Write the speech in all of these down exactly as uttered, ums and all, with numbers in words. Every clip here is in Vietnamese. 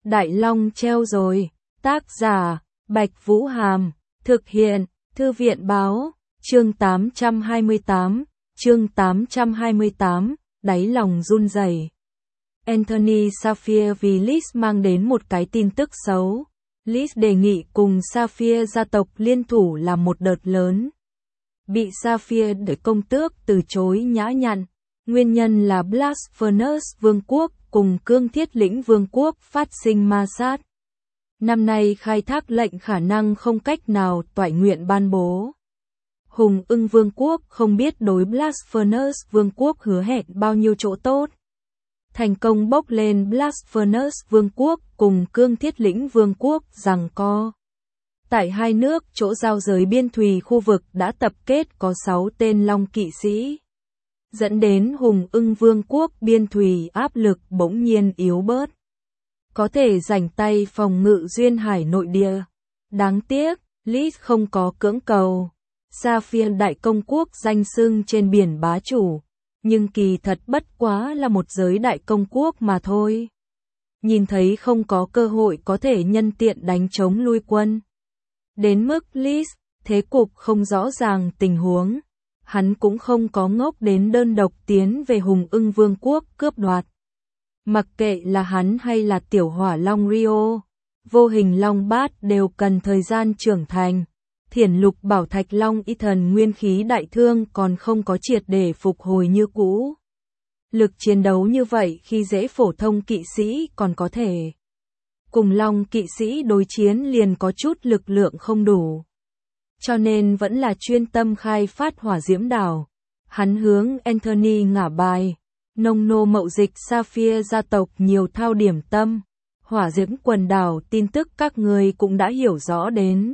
Đại Long treo rồi. Tác giả, Bạch Vũ Hàm. Thực hiện, Thư viện Báo. Chương tám trăm hai mươi tám. Chương tám trăm hai mươi tám. Đáy lòng run rẩy. Anthony Sapphire vì Liz mang đến một cái tin tức xấu. Liz đề nghị cùng Sapphire gia tộc liên thủ làm một đợt lớn. Bị Sapphire để công tước từ chối nhã nhặn. Nguyên nhân là Blast Furnace Vương quốc cùng Cương Thiết Lĩnh Vương quốc phát sinh ma sát. Năm nay khai thác lệnh khả năng không cách nào toại nguyện ban bố. Hùng Ưng Vương quốc không biết đối Blast Furnace Vương quốc hứa hẹn bao nhiêu chỗ tốt. Thành công bốc lên Blast Furnace Vương quốc cùng Cương Thiết Lĩnh Vương quốc giằng co. Tại hai nước chỗ giao giới biên thùy khu vực đã tập kết có sáu tên Long kỵ sĩ. Dẫn đến Hùng Ưng Vương quốc biên thùy áp lực bỗng nhiên yếu bớt. Có thể rảnh tay phòng ngự duyên hải nội địa. Đáng tiếc, Liz không có cưỡng cầu. Sapphire đại công quốc danh xưng trên biển bá chủ. Nhưng kỳ thật bất quá là một giới đại công quốc mà thôi. Nhìn thấy không có cơ hội có thể nhân tiện đánh chống lui quân. Đến mức Liz, thế cục không rõ ràng tình huống. Hắn cũng không có ngốc đến đơn độc tiến về Hùng Ưng Vương quốc cướp đoạt. Mặc kệ là hắn hay là tiểu hỏa long Rio, vô hình long bát đều cần thời gian trưởng thành. Thiển lục bảo thạch long y thần nguyên khí đại thương còn không có triệt để phục hồi như cũ. Lực chiến đấu như vậy khi dễ phổ thông kỵ sĩ còn có thể. Cùng long kỵ sĩ đối chiến liền có chút lực lượng không đủ. Cho nên vẫn là chuyên tâm khai phát hỏa diễm đảo. Hắn hướng Anthony ngả bài. Nông nô mậu dịch Sapphire gia tộc nhiều thao điểm tâm. Hỏa diễm quần đảo tin tức các người cũng đã hiểu rõ đến.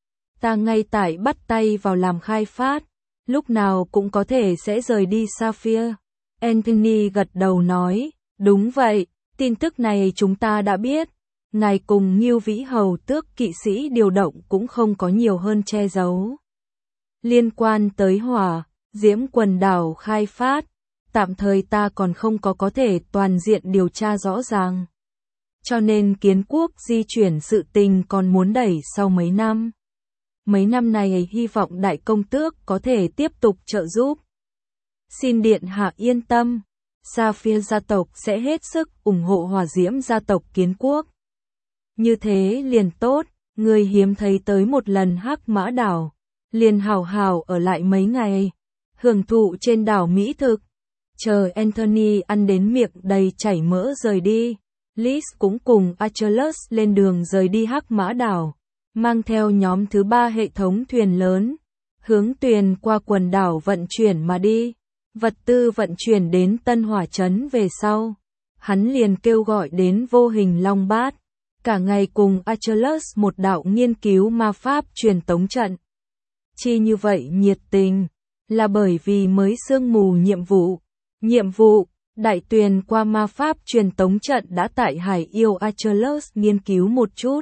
Ta ngay tại bắt tay vào làm khai phát. Lúc nào cũng có thể sẽ rời đi Sapphire. Anthony gật đầu nói. Đúng vậy, tin tức này chúng ta đã biết. Ngài cùng Ngưu Vĩ Hầu tước kỵ sĩ điều động cũng không có nhiều hơn che giấu. Liên quan tới hỏa, diễm quần đảo khai phát, tạm thời ta còn không có có thể toàn diện điều tra rõ ràng. Cho nên kiến quốc di chuyển sự tình còn muốn đẩy sau mấy năm. Mấy năm này hy vọng đại công tước có thể tiếp tục trợ giúp. Xin điện hạ yên tâm, Sapphire gia tộc sẽ hết sức ủng hộ hỏa diễm gia tộc kiến quốc. Như thế liền tốt, người hiếm thấy tới một lần Hắc Mã đảo, liền hào hào ở lại mấy ngày, hưởng thụ trên đảo mỹ thực. Chờ Anthony ăn đến miệng đầy chảy mỡ rời đi, Liz cũng cùng Achilles lên đường rời đi Hắc Mã đảo, mang theo nhóm thứ ba hệ thống thuyền lớn, hướng tuyền qua quần đảo vận chuyển mà đi. Vật tư vận chuyển đến Tân Hỏa Trấn về sau, hắn liền kêu gọi đến vô hình long bát. Cả ngày cùng Achilles một đạo nghiên cứu ma pháp truyền tống trận. Chi như vậy nhiệt tình, là bởi vì mới sương mù nhiệm vụ. Nhiệm vụ, đại tuyền qua ma pháp truyền tống trận đã tại Hải Yêu Achilles nghiên cứu một chút.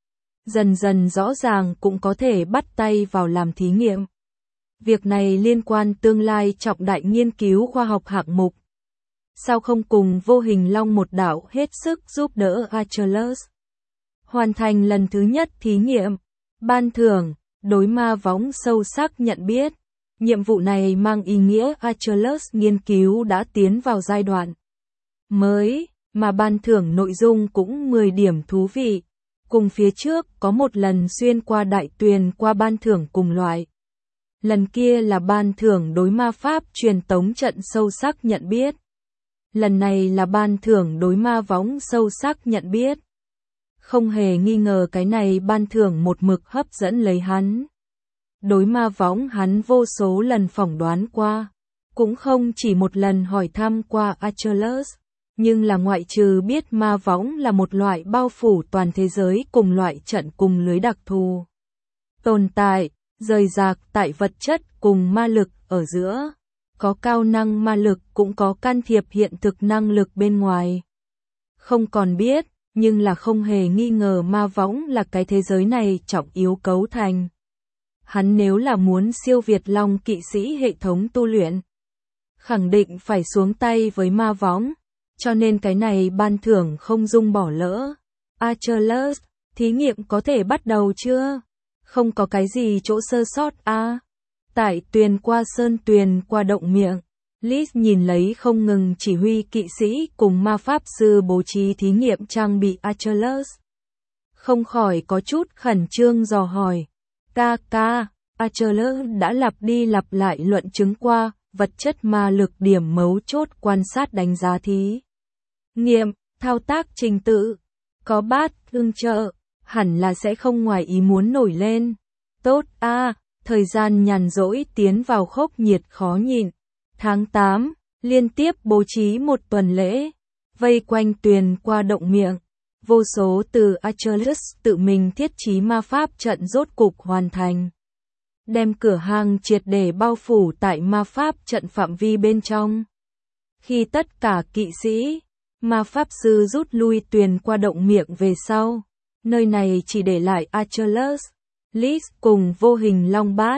Dần dần rõ ràng cũng có thể bắt tay vào làm thí nghiệm. Việc này liên quan tương lai trọng đại nghiên cứu khoa học hạng mục. Sao không cùng vô hình long một đạo hết sức giúp đỡ Achilles? Hoàn thành lần thứ nhất thí nghiệm, ban thưởng, đối ma võng sâu sắc nhận biết. Nhiệm vụ này mang ý nghĩa Achilles nghiên cứu đã tiến vào giai đoạn mới, mà ban thưởng nội dung cũng mười điểm thú vị. Cùng phía trước có một lần xuyên qua đại tuyền qua ban thưởng cùng loại. Lần kia là ban thưởng đối ma pháp truyền tống trận sâu sắc nhận biết. Lần này là ban thưởng đối ma võng sâu sắc nhận biết. Không hề nghi ngờ cái này ban thưởng một mực hấp dẫn lấy hắn. Đối ma võng hắn vô số lần phỏng đoán qua, cũng không chỉ một lần hỏi thăm qua Achilles, nhưng là ngoại trừ biết ma võng là một loại bao phủ toàn thế giới cùng loại trận cùng lưới đặc thù. Tồn tại, rời rạc tại vật chất cùng ma lực ở giữa, có cao năng ma lực cũng có can thiệp hiện thực năng lực bên ngoài. Không còn biết, nhưng là không hề nghi ngờ ma võng là cái thế giới này trọng yếu cấu thành. Hắn nếu là muốn siêu việt long kỵ sĩ hệ thống tu luyện, khẳng định phải xuống tay với ma võng, cho nên cái này ban thưởng không dung bỏ lỡ. Achilles, thí nghiệm có thể bắt đầu chưa? Không có cái gì chỗ sơ sót à? Tại tuyền qua sơn tuyền qua động miệng, Liz nhìn lấy không ngừng chỉ huy kỵ sĩ cùng ma pháp sư bố trí thí nghiệm trang bị Achilles. Không khỏi có chút khẩn trương dò hỏi. Ca ca, Achilles đã lặp đi lặp lại luận chứng qua, vật chất ma lực điểm mấu chốt quan sát đánh giá thí nghiệm, thao tác trình tự. Có bát tương trợ, hẳn là sẽ không ngoài ý muốn nổi lên. Tốt a, thời gian nhàn rỗi tiến vào khốc nhiệt khó nhịn. Tháng tám, liên tiếp bố trí một tuần lễ, vây quanh tuyền qua động miệng. Vô số từ Achilles tự mình thiết trí ma pháp trận rốt cục hoàn thành. Đem cửa hang triệt để bao phủ tại ma pháp trận phạm vi bên trong. Khi tất cả kỵ sĩ, ma pháp sư rút lui tuyền qua động miệng về sau, nơi này chỉ để lại Achilles, Liz cùng vô hình long bát.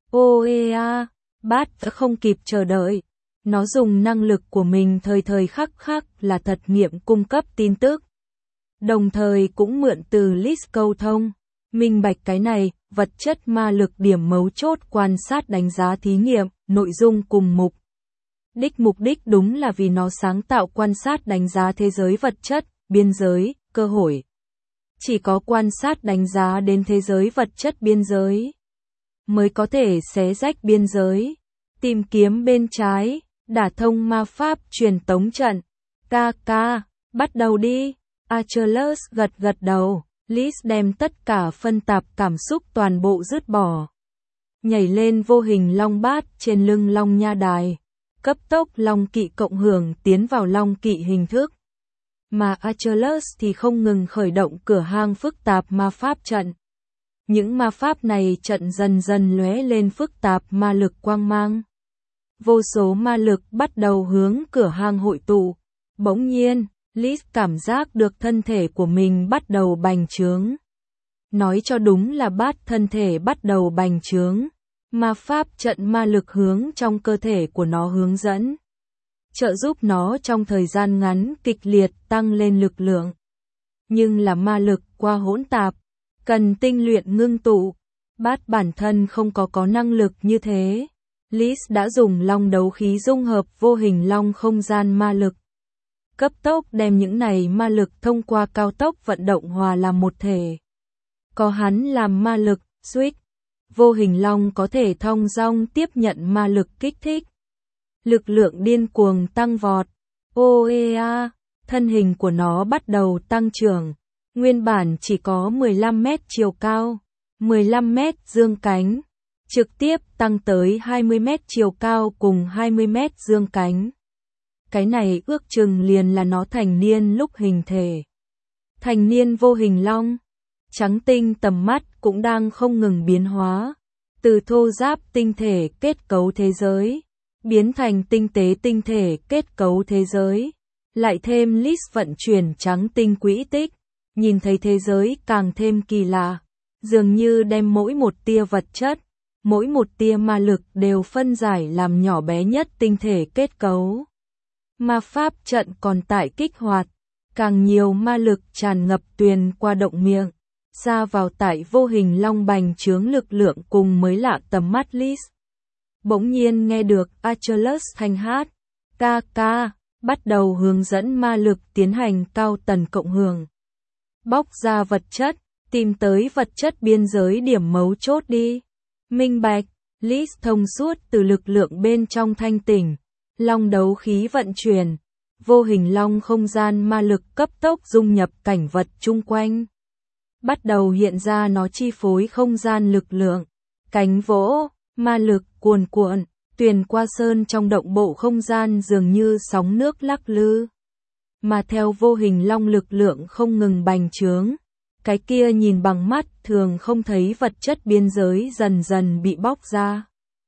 Oea, bát đã không kịp chờ đợi. Nó dùng năng lực của mình thời thời khắc khắc là thật nghiệm cung cấp tin tức. Đồng thời cũng mượn từ Liz câu thông, minh bạch cái này, vật chất ma lực điểm mấu chốt quan sát đánh giá thí nghiệm, nội dung cùng mục. Đích mục đích đúng là vì nó sáng tạo quan sát đánh giá thế giới vật chất, biên giới, cơ hội. Chỉ có quan sát đánh giá đến thế giới vật chất biên giới, mới có thể xé rách biên giới, tìm kiếm bên trái, đả thông ma pháp truyền tống trận. Ca ca, bắt đầu đi. Achilles gật gật đầu, Liz đem tất cả phân tạp cảm xúc toàn bộ dứt bỏ. Nhảy lên vô hình long bát trên lưng long nha đài, cấp tốc long kỵ cộng hưởng tiến vào long kỵ hình thức. Mà Achilles thì không ngừng khởi động cửa hang phức tạp ma pháp trận. Những ma pháp này trận dần dần lóe lên phức tạp ma lực quang mang. Vô số ma lực bắt đầu hướng cửa hang hội tụ. Bỗng nhiên, Liz cảm giác được thân thể của mình bắt đầu bành trướng. Nói cho đúng là bát thân thể bắt đầu bành trướng. Ma pháp trận ma lực hướng trong cơ thể của nó hướng dẫn, trợ giúp nó trong thời gian ngắn kịch liệt tăng lên lực lượng. Nhưng là ma lực qua hỗn tạp, cần tinh luyện ngưng tụ. Bát bản thân không có có năng lực như thế. Liz đã dùng long đấu khí dung hợp vô hình long không gian ma lực. Cấp tốc đem những này ma lực thông qua cao tốc vận động hòa làm một thể. Có hắn làm ma lực, switch. Vô hình long có thể thong dong tiếp nhận ma lực kích thích. Lực lượng điên cuồng tăng vọt. Oea, thân hình của nó bắt đầu tăng trưởng. Nguyên bản chỉ có mười lăm mét chiều cao, mười lăm mét dương cánh. Trực tiếp tăng tới hai mươi mét chiều cao cùng hai mươi mét dương cánh. Cái này ước chừng liền là nó thành niên lúc hình thể. Thành niên vô hình long. Trắng tinh tầm mắt cũng đang không ngừng biến hóa. Từ thô ráp tinh thể kết cấu thế giới, biến thành tinh tế tinh thể kết cấu thế giới. Lại thêm Liz vận chuyển trắng tinh quỹ tích. Nhìn thấy thế giới càng thêm kỳ lạ. Dường như đem mỗi một tia vật chất, mỗi một tia ma lực đều phân giải làm nhỏ bé nhất tinh thể kết cấu. Ma pháp trận còn tại kích hoạt, càng nhiều ma lực tràn ngập tuyền qua động miệng, ra vào tại vô hình long bành trướng lực lượng cùng mới lạ tầm mắt Liz. Bỗng nhiên nghe được Achilles thanh hát, ca ca, bắt đầu hướng dẫn ma lực tiến hành cao tần cộng hưởng. Bóc ra vật chất, tìm tới vật chất biên giới điểm mấu chốt đi. Minh bạch, Liz thông suốt từ lực lượng bên trong thanh tỉnh. Long đấu khí vận chuyển, vô hình long không gian ma lực cấp tốc dung nhập cảnh vật chung quanh. Bắt đầu hiện ra nó chi phối không gian lực lượng, cánh vỗ, ma lực cuồn cuộn, tuyền qua sơn trong động bộ không gian dường như sóng nước lắc lư. Mà theo vô hình long lực lượng không ngừng bành trướng, cái kia nhìn bằng mắt thường không thấy vật chất biên giới dần dần bị bóc ra.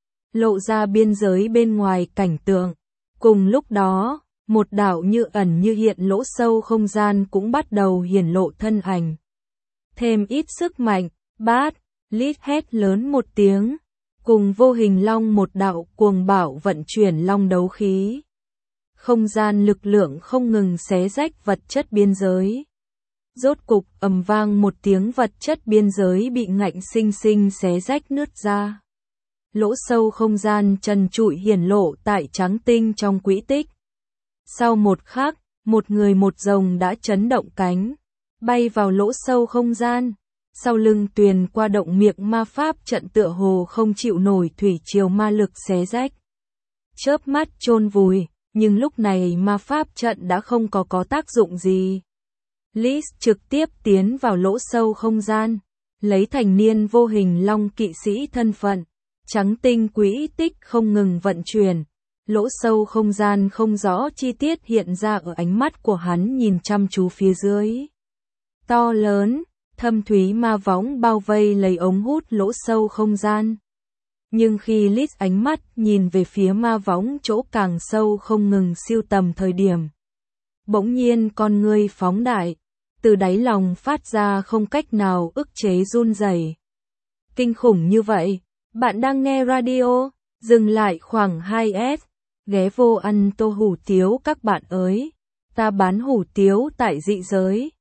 Lộ ra biên giới bên ngoài cảnh tượng. Cùng lúc đó, một đảo như ẩn như hiện lỗ sâu không gian cũng bắt đầu hiển lộ thân ảnh. Thêm ít sức mạnh, bát, Liz hét lớn một tiếng, cùng vô hình long một đạo cuồng bạo vận chuyển long đấu khí. Không gian lực lượng không ngừng xé rách vật chất biên giới. Rốt cục ầm vang một tiếng, vật chất biên giới bị ngạnh sinh sinh xé rách nứt ra. Lỗ sâu không gian trần trụi hiển lộ tại trắng tinh trong quỹ tích. Sau một khắc, một người một rồng đã chấn động cánh, bay vào lỗ sâu không gian. Sau lưng Tuyền qua động miệng ma pháp trận tựa hồ không chịu nổi thủy triều ma lực xé rách. Chớp mắt chôn vùi, nhưng lúc này ma pháp trận đã không có có tác dụng gì. Liz trực tiếp tiến vào lỗ sâu không gian, lấy thành niên vô hình long kỵ sĩ thân phận, trắng tinh quỹ tích không ngừng vận chuyển. Lỗ sâu không gian không rõ chi tiết hiện ra ở ánh mắt của hắn nhìn chăm chú phía dưới. To lớn, thâm thúy ma võng bao vây lấy ống hút lỗ sâu không gian. Nhưng khi Liz ánh mắt nhìn về phía ma võng chỗ càng sâu không ngừng siêu tầm thời điểm, bỗng nhiên con ngươi phóng đại, từ đáy lòng phát ra không cách nào ức chế run rẩy. Kinh khủng như vậy, bạn đang nghe radio, dừng lại khoảng hai S, ghé vô ăn tô hủ tiếu các bạn ơi, ta bán hủ tiếu tại dị giới.